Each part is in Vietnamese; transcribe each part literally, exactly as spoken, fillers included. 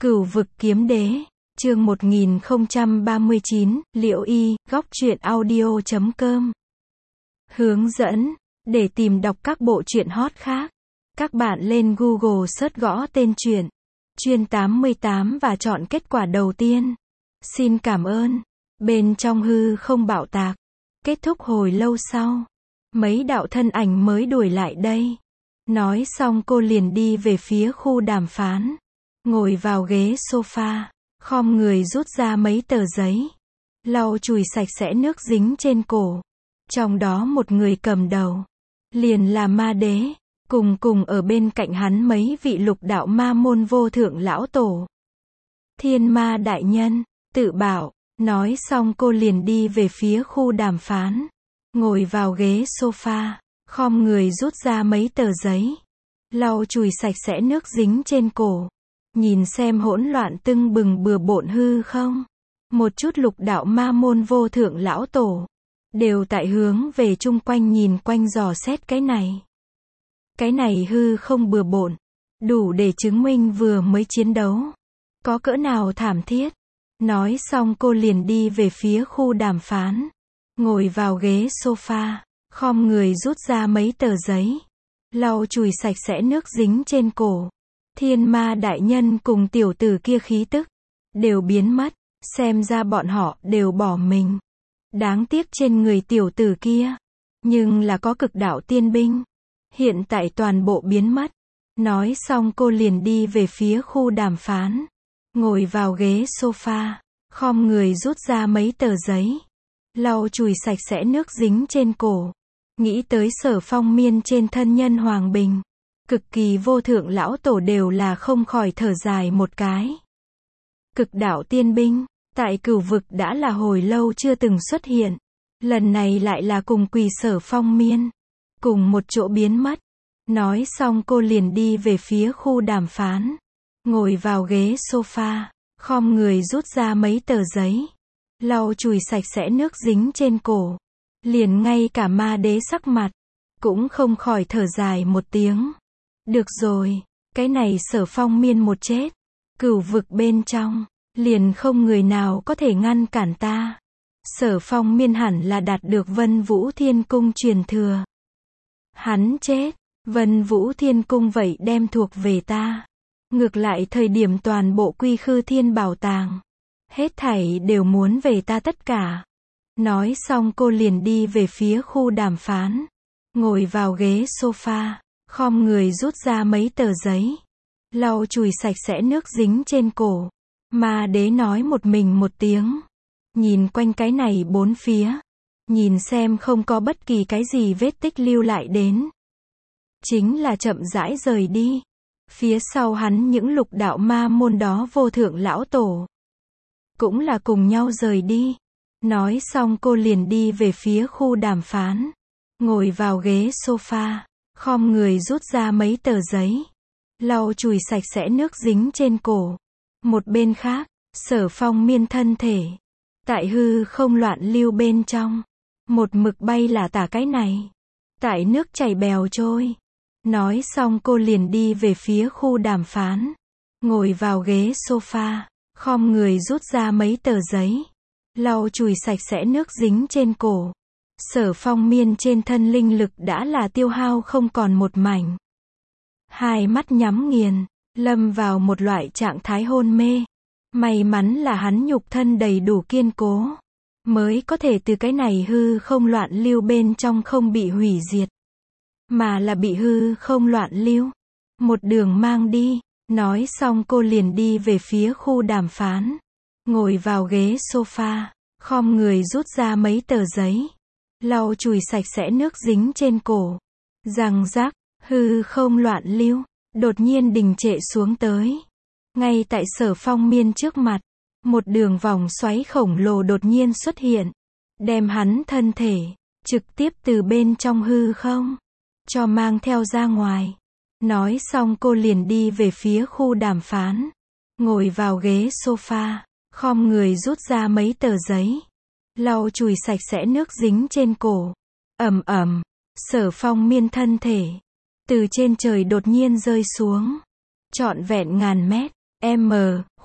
Cửu vực kiếm đế, chương một nghìn không trăm ba mươi chín, Liệu Y, góc truyện audio chấm com. Hướng dẫn, để tìm đọc các bộ truyện hot khác, các bạn lên Google search gõ tên truyện, Chuyên tám mươi tám và chọn kết quả đầu tiên. Xin cảm ơn. Bên trong hư không bạo tạc, kết thúc hồi lâu sau. Mấy đạo thân ảnh mới đuổi lại đây. Nói xong cô liền đi về phía khu đàm phán. Ngồi vào ghế sofa, khom người rút ra mấy tờ giấy. Lau chùi sạch sẽ nước dính trên cổ. Trong đó một người cầm đầu, liền là ma đế. Cùng cùng ở bên cạnh hắn mấy vị lục đạo ma môn vô thượng lão tổ. Thiên ma đại nhân, tự bảo. Nói xong cô liền đi về phía khu đàm phán. Ngồi vào ghế sofa, khom người rút ra mấy tờ giấy. Lau chùi sạch sẽ nước dính trên cổ. Nhìn xem hỗn loạn tưng bừng bừa bộn hư không. Một chút lục đạo ma môn vô thượng lão tổ. Đều tại hướng về chung quanh nhìn quanh dò xét cái này. Cái này hư không bừa bộn. Đủ để chứng minh vừa mới chiến đấu. Có cỡ nào thảm thiết. Nói xong cô liền đi về phía khu đàm phán. Ngồi vào ghế sofa, khom người rút ra mấy tờ giấy. Lau chùi sạch sẽ nước dính trên cổ. Thiên ma đại nhân cùng tiểu tử kia khí tức đều biến mất, xem ra bọn họ đều bỏ mình. Đáng tiếc trên người tiểu tử kia, nhưng là có cực đạo tiên binh. Hiện tại toàn bộ biến mất. Nói xong cô liền đi về phía khu đàm phán. Ngồi vào ghế sofa, khom người rút ra mấy tờ giấy. Lau chùi sạch sẽ nước dính trên cổ. Nghĩ tới Sở Phong Miên trên thân Nhân Hoàng Bình. Cực kỳ vô thượng lão tổ đều là không khỏi thở dài một cái. Cực đạo tiên binh, tại cửu vực đã là hồi lâu chưa từng xuất hiện. Lần này lại là cùng quỳ Sở Phong Miên. Cùng một chỗ biến mất. Nói xong cô liền đi về phía khu đàm phán. Ngồi vào ghế sofa, khom người rút ra mấy tờ giấy. Lau chùi sạch sẽ nước dính trên cổ. Liền ngay cả ma đế sắc mặt, cũng không khỏi thở dài một tiếng. Được rồi, cái này Sở Phong Miên một chết. Cửu vực bên trong, liền không người nào có thể ngăn cản ta. Sở Phong Miên hẳn là đạt được Vân Vũ Thiên Cung truyền thừa. Hắn chết, Vân Vũ Thiên Cung vậy đem thuộc về ta. Ngược lại thời điểm toàn bộ Quy Khư Thiên Bảo Tàng, hết thảy đều muốn về ta tất cả. Nói xong cô liền đi về phía khu đàm phán. Ngồi vào ghế sofa, khom người rút ra mấy tờ giấy. Lau chùi sạch sẽ nước dính trên cổ. Ma đế nói một mình một tiếng. Nhìn quanh cái này bốn phía. Nhìn xem không có bất kỳ cái gì vết tích lưu lại đến. Chính là chậm rãi rời đi. Phía sau hắn những lục đạo ma môn đó vô thượng lão tổ. Cũng là cùng nhau rời đi. Nói xong cô liền đi về phía khu đàm phán. Ngồi vào ghế sofa, khom người rút ra mấy tờ giấy. Lau chùi sạch sẽ nước dính trên cổ. Một bên khác, Sở Phong Miên thân thể. Tại hư không loạn lưu bên trong. Một mực bay là tả cái này. Tại nước chảy bèo trôi. Nói xong cô liền đi về phía khu đàm phán. Ngồi vào ghế sofa, khom người rút ra mấy tờ giấy. Lau chùi sạch sẽ nước dính trên cổ. Sở Phong Miên trên thân linh lực đã là tiêu hao không còn một mảnh. Hai mắt nhắm nghiền, lâm vào một loại trạng thái hôn mê. May mắn là hắn nhục thân đầy đủ kiên cố. Mới có thể từ cái này hư không loạn lưu bên trong không bị hủy diệt. Mà là bị hư không loạn lưu. Một đường mang đi. Nói xong cô liền đi về phía khu đàm phán. Ngồi vào ghế sofa, khom người rút ra mấy tờ giấy. Lau chùi sạch sẽ nước dính trên cổ. Răng rác, hư không loạn lưu. Đột nhiên đình trệ xuống tới. Ngay tại Sở Phong Miên trước mặt. Một đường vòng xoáy khổng lồ đột nhiên xuất hiện. Đem hắn thân thể, trực tiếp từ bên trong hư không. Cho mang theo ra ngoài. Nói xong cô liền đi về phía khu đàm phán. Ngồi vào ghế sofa, khom người rút ra mấy tờ giấy. Lau chùi sạch sẽ nước dính trên cổ. Ầm ầm, Sở Phong Miên thân thể. Từ trên trời đột nhiên rơi xuống. Trọn vẹn ngàn mét. M,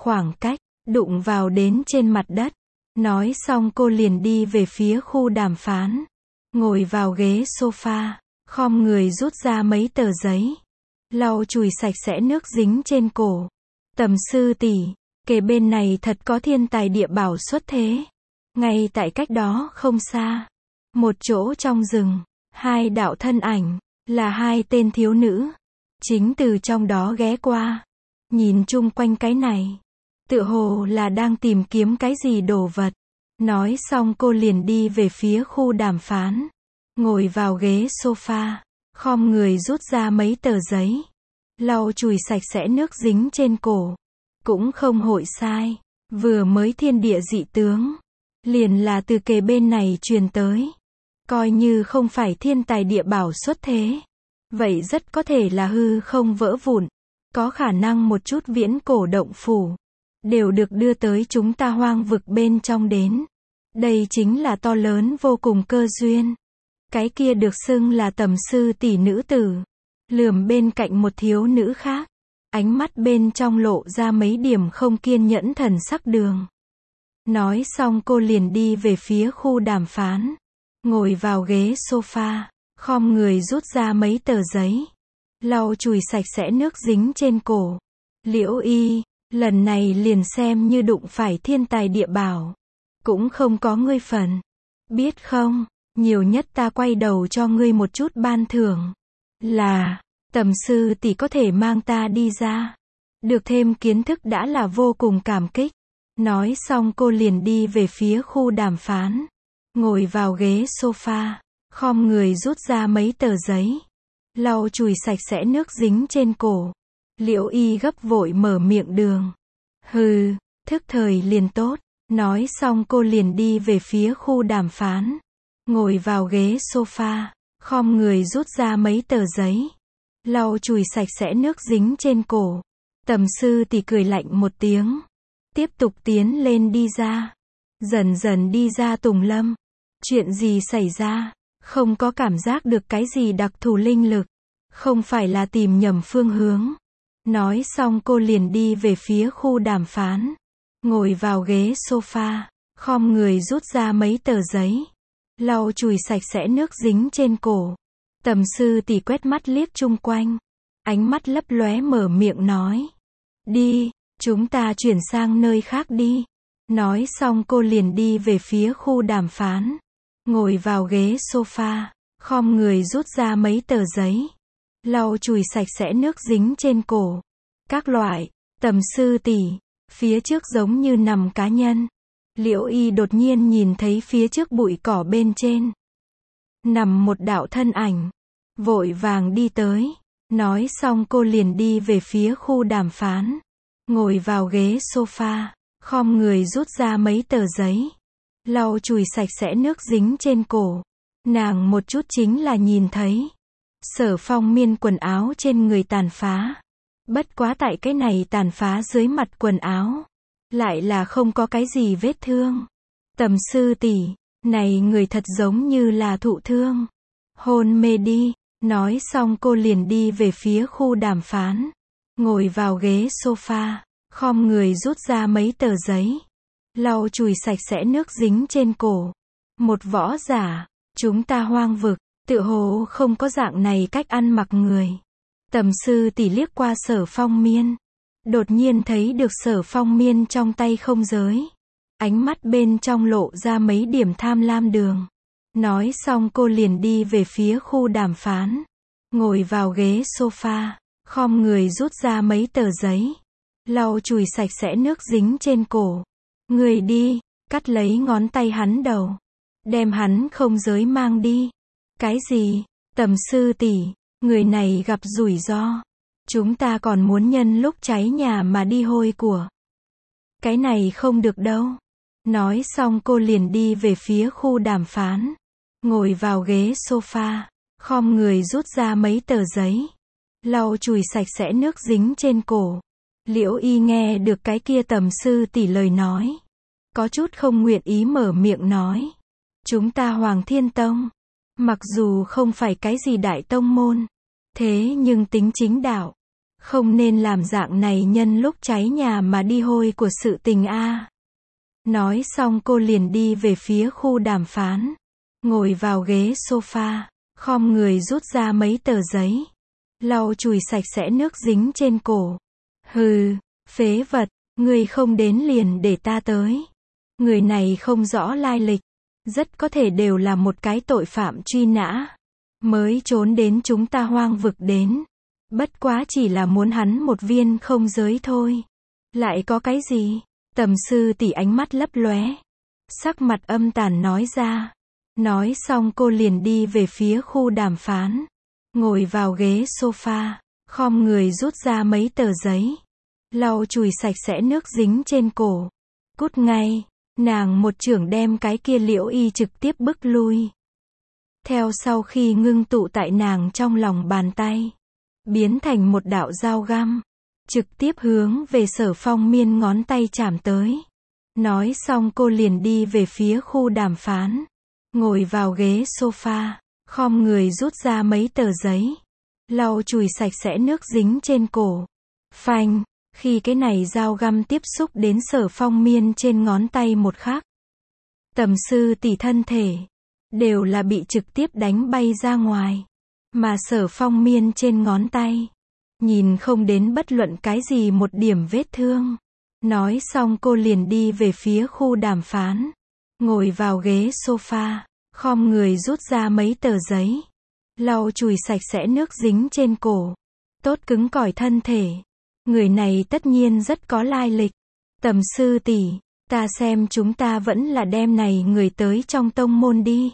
khoảng cách, đụng vào đến trên mặt đất. Nói xong cô liền đi về phía khu đàm phán. Ngồi vào ghế sofa, khom người rút ra mấy tờ giấy. Lau chùi sạch sẽ nước dính trên cổ. Tầm sư tỷ, kề bên này thật có thiên tài địa bảo xuất thế. Ngay tại cách đó không xa, một chỗ trong rừng, hai đạo thân ảnh, là hai tên thiếu nữ. Chính từ trong đó ghé qua. Nhìn chung quanh cái này, tựa hồ là đang tìm kiếm cái gì đồ vật. Nói xong cô liền đi về phía khu đàm phán. Ngồi vào ghế sofa, khom người rút ra mấy tờ giấy. Lau chùi sạch sẽ nước dính trên cổ. Cũng không hội sai. Vừa mới thiên địa dị tướng. Liền là từ kề bên này truyền tới. Coi như không phải thiên tài địa bảo xuất thế. Vậy rất có thể là hư không vỡ vụn. Có khả năng một chút viễn cổ động phủ. Đều được đưa tới chúng ta hoang vực bên trong đến. Đây chính là to lớn vô cùng cơ duyên. Cái kia được xưng là tầm sư tỷ nữ tử. Lườm bên cạnh một thiếu nữ khác. Ánh mắt bên trong lộ ra mấy điểm không kiên nhẫn thần sắc đường. Nói xong cô liền đi về phía khu đàm phán. Ngồi vào ghế sofa, khom người rút ra mấy tờ giấy. Lau chùi sạch sẽ nước dính trên cổ. Liễu Y, lần này liền xem như đụng phải thiên tài địa bảo. Cũng không có ngươi phần. Biết không, nhiều nhất ta quay đầu cho ngươi một chút ban thưởng. Là, tầm sư tỷ có thể mang ta đi ra. Được thêm kiến thức đã là vô cùng cảm kích. Nói xong cô liền đi về phía khu đàm phán. Ngồi vào ghế sofa, khom người rút ra mấy tờ giấy. Lau chùi sạch sẽ nước dính trên cổ. Liễu Y gấp vội mở miệng đường. Hừ, thức thời liền tốt. Nói xong cô liền đi về phía khu đàm phán. Ngồi vào ghế sofa, khom người rút ra mấy tờ giấy. Lau chùi sạch sẽ nước dính trên cổ. Tầm sư tỷ cười lạnh một tiếng. Tiếp tục tiến lên đi ra. Dần dần đi ra tùng lâm. Chuyện gì xảy ra? Không có cảm giác được cái gì đặc thù linh lực. Không phải là tìm nhầm phương hướng. Nói xong cô liền đi về phía khu đàm phán. Ngồi vào ghế sofa, khom người rút ra mấy tờ giấy. Lau chùi sạch sẽ nước dính trên cổ. Tầm sư tỷ quét mắt liếc chung quanh. Ánh mắt lấp lóe mở miệng nói. Đi, chúng ta chuyển sang nơi khác đi. Nói xong cô liền đi về phía khu đàm phán. Ngồi vào ghế sofa, khom người rút ra mấy tờ giấy. Lau chùi sạch sẽ nước dính trên cổ. Các loại, tầm sư tỷ, phía trước giống như nằm cá nhân. Liễu Y đột nhiên nhìn thấy phía trước bụi cỏ bên trên. Nằm một đạo thân ảnh. Vội vàng đi tới. Nói xong cô liền đi về phía khu đàm phán. Ngồi vào ghế sofa, khom người rút ra mấy tờ giấy. Lau chùi sạch sẽ nước dính trên cổ. Nàng một chút chính là nhìn thấy. Sở Phong Miên quần áo trên người tàn phá. Bất quá tại cái này tàn phá dưới mặt quần áo. Lại là không có cái gì vết thương. Tầm sư tỷ, này người thật giống như là thụ thương. Hôn mê đi. Nói xong cô liền đi về phía khu đàm phán. Ngồi vào ghế sofa, khom người rút ra mấy tờ giấy. Lau chùi sạch sẽ nước dính trên cổ. Một võ giả, chúng ta hoang vực, tựa hồ không có dạng này cách ăn mặc người. Tầm sư tỷ liếc qua Sở Phong Miên. Đột nhiên thấy được Sở Phong Miên trong tay không giới. Ánh mắt bên trong lộ ra mấy điểm tham lam đường. Nói xong cô liền đi về phía khu đàm phán. Ngồi vào ghế sofa, khom người rút ra mấy tờ giấy. Lau chùi sạch sẽ nước dính trên cổ. Người đi, cắt lấy ngón tay hắn đầu. Đem hắn không giới mang đi. Cái gì? Tầm sư tỷ, người này gặp rủi ro. Chúng ta còn muốn nhân lúc cháy nhà mà đi hôi của. Cái này không được đâu. Nói xong cô liền đi về phía khu đàm phán. Ngồi vào ghế sofa, khom người rút ra mấy tờ giấy. Lau chùi sạch sẽ nước dính trên cổ. Liễu Y nghe được cái kia tầm sư tỷ lời nói. Có chút không nguyện ý mở miệng nói. Chúng ta Hoàng Thiên Tông. Mặc dù không phải cái gì đại tông môn. Thế nhưng tính chính đạo. Không nên làm dạng này nhân lúc cháy nhà mà đi hôi của sự tình a. Nói xong cô liền đi về phía khu đàm phán. Ngồi vào ghế sofa, khom người rút ra mấy tờ giấy. Lau chùi sạch sẽ nước dính trên cổ. Hừ, phế vật, người không đến liền để ta tới. Người này không rõ lai lịch. Rất có thể đều là một cái tội phạm truy nã. Mới trốn đến chúng ta hoang vực đến. Bất quá chỉ là muốn hắn một viên không giới thôi. Lại có cái gì? Tầm sư tỷ ánh mắt lấp lóe. Sắc mặt âm tàn nói ra. Nói xong cô liền đi về phía khu đàm phán. Ngồi vào ghế sofa, khom người rút ra mấy tờ giấy. Lau chùi sạch sẽ nước dính trên cổ. Cút ngay, nàng một chưởng đem cái kia Liễu Y trực tiếp bức lui. Theo sau khi ngưng tụ tại nàng trong lòng bàn tay. Biến thành một đạo dao găm. Trực tiếp hướng về Sở Phong Miên ngón tay chạm tới. Nói xong cô liền đi về phía khu đàm phán. Ngồi vào ghế sofa, khom người rút ra mấy tờ giấy. Lau chùi sạch sẽ nước dính trên cổ. Phanh, khi cái này dao găm tiếp xúc đến Sở Phong Miên trên ngón tay một khắc. Tầm sư tỷ thân thể, đều là bị trực tiếp đánh bay ra ngoài. Mà Sở Phong Miên trên ngón tay, nhìn không đến bất luận cái gì một điểm vết thương. Nói xong cô liền đi về phía khu đàm phán. Ngồi vào ghế sofa, khom người rút ra mấy tờ giấy. Lau chùi sạch sẽ nước dính trên cổ. Tốt cứng cỏi thân thể. Người này tất nhiên rất có lai lịch. Tầm sư tỷ, ta xem chúng ta vẫn là đem này người tới trong tông môn đi.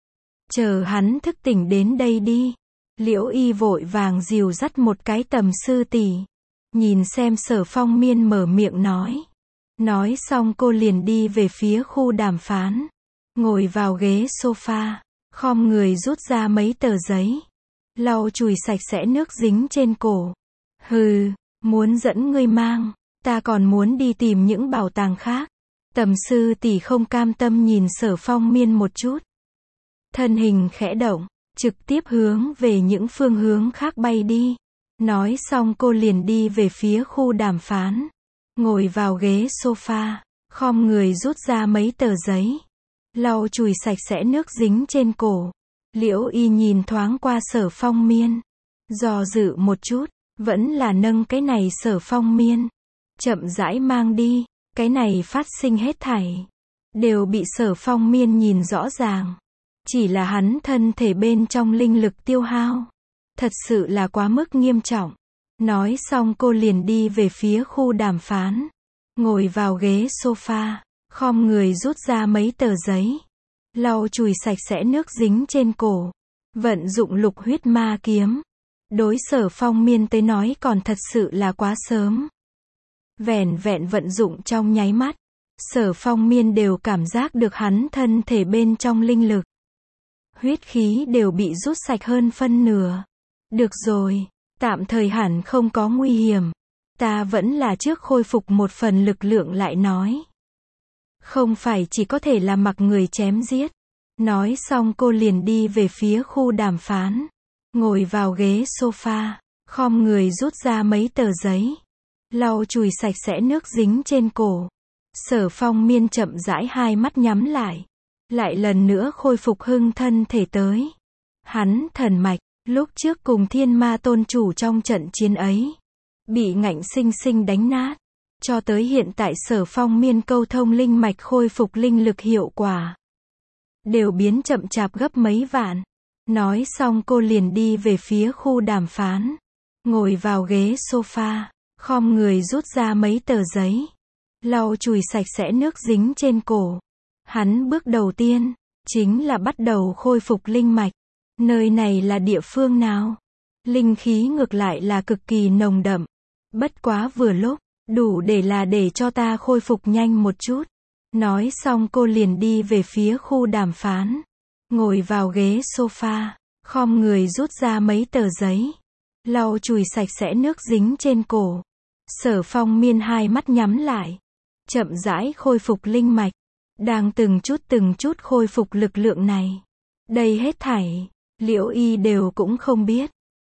Chờ hắn thức tỉnh đến đây đi. Liễu Y vội vàng dìu dắt một cái tầm sư tỷ. Nhìn xem Sở Phong Miên mở miệng nói. Nói xong cô liền đi về phía khu đàm phán. Ngồi vào ghế sofa, khom người rút ra mấy tờ giấy. Lau chùi sạch sẽ nước dính trên cổ. Hừ, muốn dẫn ngươi mang, ta còn muốn đi tìm những bảo tàng khác. Tầm sư tỷ không cam tâm nhìn Sở Phong Miên một chút. Thân hình khẽ động, trực tiếp hướng về những phương hướng khác bay đi. Nói xong cô liền đi về phía khu đàm phán. Ngồi vào ghế sofa, khom người rút ra mấy tờ giấy. Lau chùi sạch sẽ nước dính trên cổ. Liễu Y nhìn thoáng qua Sở Phong Miên. Do dự một chút, vẫn là nâng cái này Sở Phong Miên. Chậm rãi mang đi, cái này phát sinh hết thảy. Đều bị Sở Phong Miên nhìn rõ ràng. Chỉ là hắn thân thể bên trong linh lực tiêu hao. Thật sự là quá mức nghiêm trọng. Nói xong cô liền đi về phía khu đàm phán. Ngồi vào ghế sofa, khom người rút ra mấy tờ giấy. Lau chùi sạch sẽ nước dính trên cổ. Vận dụng lục huyết ma kiếm. Đối Sở Phong Miên tới nói còn thật sự là quá sớm. Vẻn vẹn vận dụng trong nháy mắt. Sở Phong Miên đều cảm giác được hắn thân thể bên trong linh lực. Huyết khí đều bị rút sạch hơn phân nửa. Được rồi, tạm thời hẳn không có nguy hiểm. Ta vẫn là trước khôi phục một phần lực lượng lại nói. Không phải chỉ có thể là mặc người chém giết. Nói xong cô liền đi về phía khu đàm phán. Ngồi vào ghế sofa, khom người rút ra mấy tờ giấy. Lau chùi sạch sẽ nước dính trên cổ. Sở Phong Miên chậm rãi hai mắt nhắm lại. Lại lần nữa khôi phục hưng thân thể tới. Hắn thần mạch, lúc trước cùng Thiên Ma Tôn chủ trong trận chiến ấy. Bị ngạnh sinh sinh đánh nát. Cho tới hiện tại Sở Phong Miên câu thông linh mạch khôi phục linh lực hiệu quả. Đều biến chậm chạp gấp mấy vạn. Nói xong cô liền đi về phía khu đàm phán. Ngồi vào ghế sofa, khom người rút ra mấy tờ giấy. Lau chùi sạch sẽ nước dính trên cổ. Hắn bước đầu tiên, chính là bắt đầu khôi phục linh mạch. Nơi này là địa phương nào? Linh khí ngược lại là cực kỳ nồng đậm. Bất quá vừa lúc, đủ để là để cho ta khôi phục nhanh một chút. Nói xong cô liền đi về phía khu đàm phán. Ngồi vào ghế sofa, khom người rút ra mấy tờ giấy. Lau chùi sạch sẽ nước dính trên cổ. Sở Phong Miên hai mắt nhắm lại. Chậm rãi khôi phục linh mạch. Đang từng chút từng chút khôi phục lực lượng này. Đây hết thảy, Liễu Y đều cũng không biết.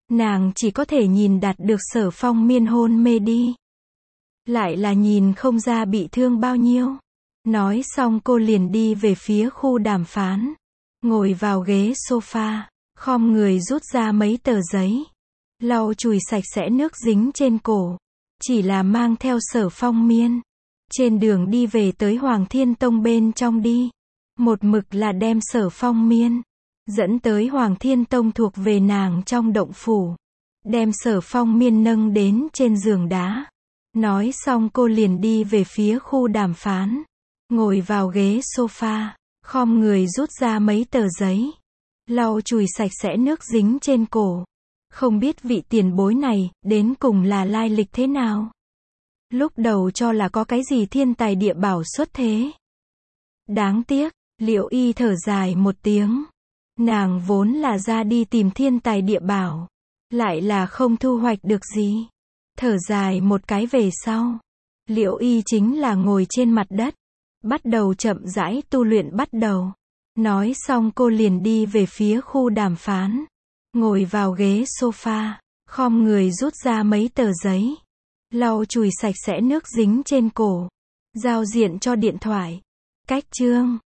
Nàng chỉ có thể nhìn đạt được Sở Phong Miên hôn mê đi. Lại là nhìn không ra bị thương bao nhiêu. Nói xong cô liền đi về phía khu đàm phán. Ngồi vào ghế sofa, khom người rút ra mấy tờ giấy. Lau chùi sạch sẽ nước dính trên cổ. Chỉ là mang theo Sở Phong Miên. Trên đường đi về tới Hoàng Thiên Tông bên trong đi. Một mực là đem Sở Phong Miên dẫn tới Hoàng Thiên Tông thuộc về nàng trong động phủ. Đem Sở Phong Miên nâng đến trên giường đá. Nói xong cô liền đi về phía khu đàm phán. Ngồi vào ghế sofa, khom người rút ra mấy tờ giấy. Lau chùi sạch sẽ nước dính trên cổ. Không biết vị tiền bối này, đến cùng là lai lịch thế nào? Lúc đầu cho là có cái gì thiên tài địa bảo xuất thế. Đáng tiếc, Liễu Y thở dài một tiếng. Nàng vốn là ra đi tìm thiên tài địa bảo. Lại là không thu hoạch được gì. Thở dài một cái về sau. Liễu Y chính là ngồi trên mặt đất. Bắt đầu chậm rãi tu luyện bắt đầu. Nói xong cô liền đi về phía khu đàm phán. Ngồi vào ghế sofa, khom người rút ra mấy tờ giấy. Lau chùi sạch sẽ nước dính trên cổ. Giao diện cho điện thoại. Cách chương